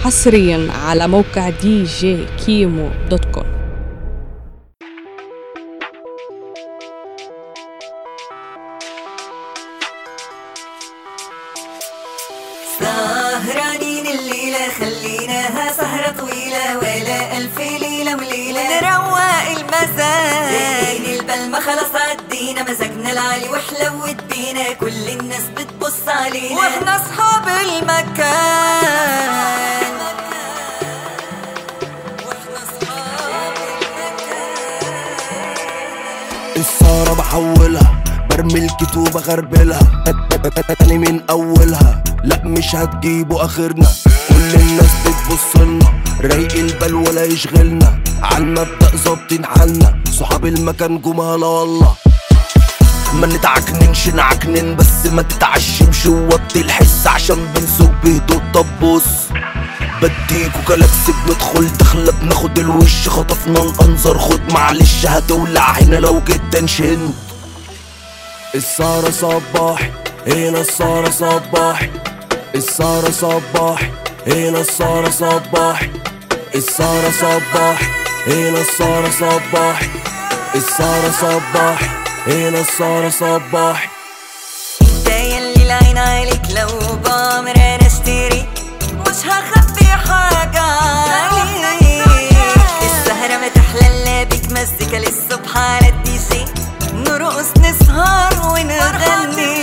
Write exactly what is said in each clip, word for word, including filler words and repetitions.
حصريا على موقع دي جي كيمو دوت كوم. سهرانين الليلة خليناها سهرة طويلة ولا ألف ليلة وليلة نروق المزاج زين البل ما خلص عدينا مزاجنا العالي وحلوت بينا كل الناس بتبص علينا واحنا اصحاب المكان واحنا اصحاب المكان. السهرة بحولها برمي الكتوبة غربلها تاني من اولها لا مش هتجيبوا اخرنا كل الناس بتبصلنا رايق البال ولا يشغلنا عالمبدأ ظابطين حالنا صحاب المكان جمهلا والله ما نتعكننش نعكنن بس ما تتعشمش ووطي الحس عشان بنسوق بهدوء. طب بص بديكوا كلاكس بندخل دخلة بناخد الوش خطفنا الانظر خد معلش هتولع هنا لو جيت تنشن. السهرة صباحي هنا السهرة صباحي السهرة صباحي هنا السهرة صباحي السهرة صباحي هنا السهرة صباحي السهرة صباحي هنا السهرة صباحي. انت يلي العين عليك لو بامر انا اشتري مش هخبي حاجة عليك. السهرة ما تحلى الا بيك مزيكا للصبح على الدي جي نرقص نسهر ونغني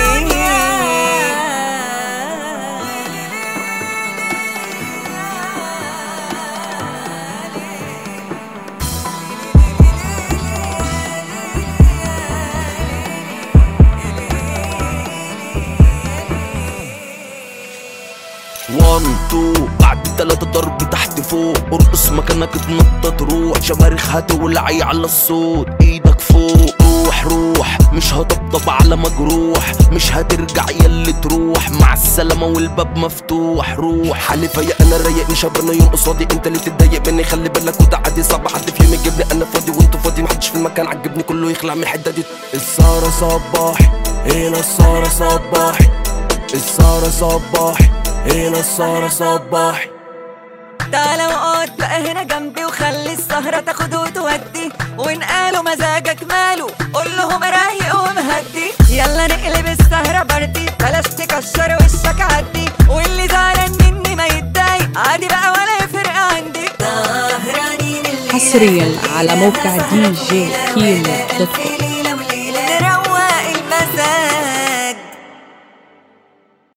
وان تو بعد تلاتة ضرب تحت فوق ارقص مكانك اتنطط روح شماريخ هتولعي على الصوت ايدك فوق روح روح مش هطبطب على مجروح مش هترجع ياللي تروح مع السلامة والباب مفتوح روح حلفة يا انا رايق مش هبقى يوم قصادي انت اللي تتضايق مني خلي بالك وده عادي صعب حد في يوم يجيبني انا فاضي وانتو فاضي محدش في المكان عجبني كله يخلع من الحتة دي. السهرة صباحي هنا السهرة صباحي السهرة صباحي هنا السهرة صباحي. تعالى وقعد بقى هنا جنبي وخلي السهرة تاخد وتودي وإن قالوا مزاجك ماله قول لهم رايق ومهدي يلا نقلب السهرة بردي بلاش تكشر وشك عدي واللي زعلان مني ما يتضايق عادي بقى ولا يفرق عندي. حصريا على موقع دي جي كيمو دوت كوم.